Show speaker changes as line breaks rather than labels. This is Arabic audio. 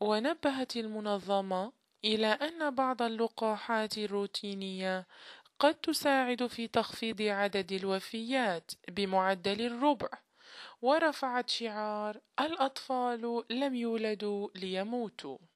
ونبهت المنظمة إلى أن بعض اللقاحات الروتينية قد تساعد في تخفيض عدد الوفيات بمعدل الربع، ورفعت شعار: الأطفال لم يولدوا ليموتوا.